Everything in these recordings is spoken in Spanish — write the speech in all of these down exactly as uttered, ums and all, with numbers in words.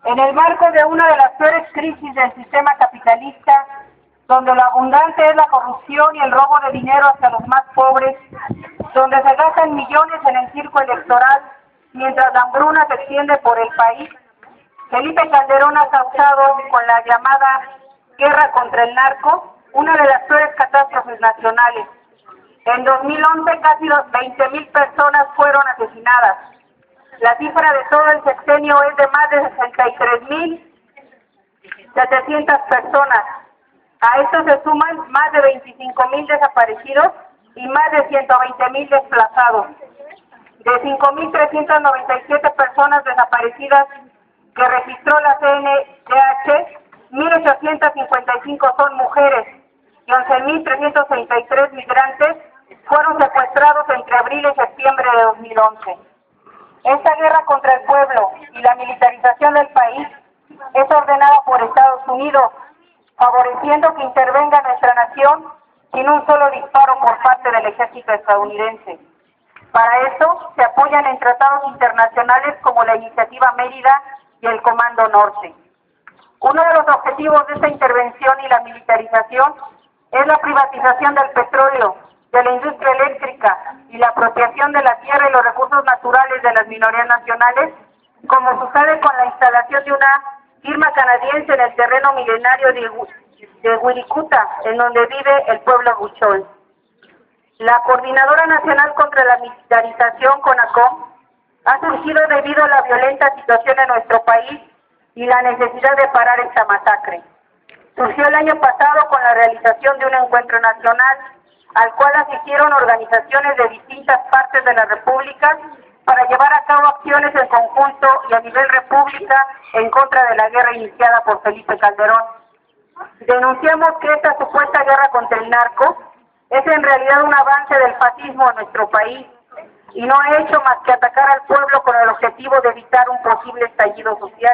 En el marco de una de las peores crisis del sistema capitalista, donde lo abundante es la corrupción y el robo de dinero hacia los más pobres, donde se gastan millones en el circo electoral, mientras la hambruna se extiende por el país, Felipe Calderón ha causado con la llamada guerra contra el narco una de las peores catástrofes nacionales. En dos mil once casi veinte mil personas fueron asesinadas. La cifra de todo el sexenio es de más de sesenta y tres mil setecientas personas. A esto se suman más de veinticinco mil desaparecidos y más de ciento veinte mil desplazados. De cinco mil trescientas noventa y siete personas desaparecidas que registró la C N D H, mil ochocientas cincuenta y cinco son mujeres y once mil trescientos treinta y tres migrantes fueron secuestrados entre abril y septiembre de dos mil once. Esta guerra contra el pueblo y la militarización del país es ordenada por Estados Unidos, favoreciendo que intervenga nuestra nación sin un solo disparo por parte del ejército estadounidense. Para eso se apoyan en tratados internacionales como la Iniciativa Mérida y el Comando Norte. Uno de los objetivos de esta intervención y la militarización es la privatización del petróleo, de la industria eléctrica y la apropiación de la tierra y los recursos naturales de las minorías nacionales, como sucede con la instalación de una firma canadiense en el terreno milenario de, de Wirikuta, en donde vive el pueblo huichol. La Coordinadora Nacional contra la Militarización, CONACOM, ha surgido debido a la violenta situación en nuestro país y la necesidad de parar esta masacre. Surgió el año pasado con la realización de un encuentro nacional, al cual asistieron organizaciones de distintas partes de la República para llevar a cabo acciones en conjunto y a nivel república en contra de la guerra iniciada por Felipe Calderón. Denunciamos que esta supuesta guerra contra el narco es en realidad un avance del fascismo en nuestro país y no ha hecho más que atacar al pueblo con el objetivo de evitar un posible estallido social.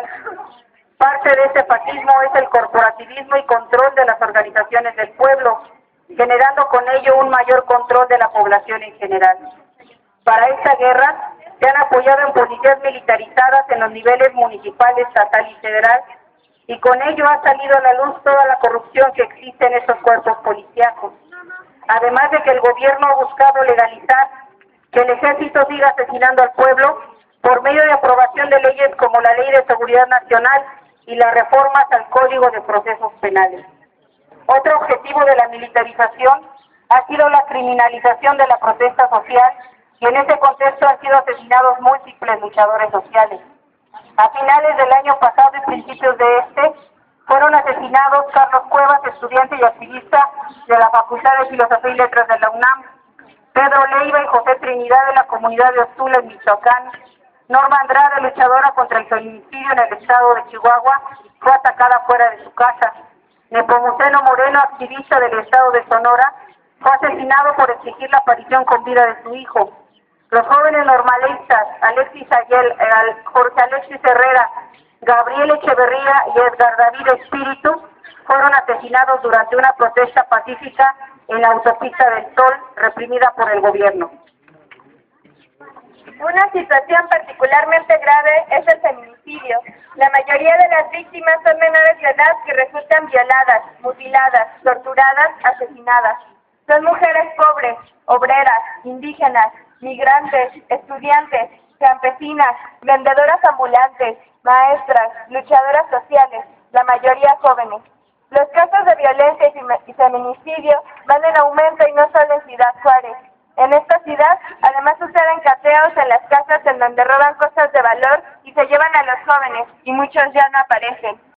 Parte de este fascismo es el corporativismo y control de las organizaciones del pueblo, generando con ello un mayor control de la población en general. Para esta guerra se han apoyado en policías militarizadas en los niveles municipal, estatal y federal, y con ello ha salido a la luz toda la corrupción que existe en estos cuerpos policíacos. Además de que el gobierno ha buscado legalizar que el ejército siga asesinando al pueblo por medio de aprobación de leyes como la Ley de Seguridad Nacional y las reformas al Código de Procesos Penales. Otro objetivo de la militarización ha sido la criminalización de la protesta social y en ese contexto han sido asesinados múltiples luchadores sociales. A finales del año pasado y principios de este, fueron asesinados Carlos Cuevas, estudiante y activista de la Facultad de Filosofía y Letras de la UNAM, Pedro Leiva y José Trinidad de la comunidad de Ostula en Michoacán, Norma Andrade, luchadora contra el feminicidio en el estado de Chihuahua, fue atacada fuera de su casa. Nepomuceno Moreno, activista del estado de Sonora, fue asesinado por exigir la aparición con vida de su hijo. Los jóvenes normalistas Alexis Ayel, Jorge Alexis Herrera, Gabriel Echeverría y Edgar David Espíritu fueron asesinados durante una protesta pacífica en la autopista del Sol, reprimida por el gobierno. Una situación particularmente grave es el feminicidio. La mayoría de las víctimas son menores de edad que resultan violadas, mutiladas, torturadas, asesinadas. Son mujeres pobres, obreras, indígenas, migrantes, estudiantes, campesinas, vendedoras ambulantes, maestras, luchadoras sociales, la mayoría jóvenes. Los casos de violencia y feminicidio van en aumento y no solo en Ciudad Juárez. En esta ciudad, además suceden cateos en las casas en donde roban cosas de valor y se llevan a los jóvenes, y muchos ya no aparecen.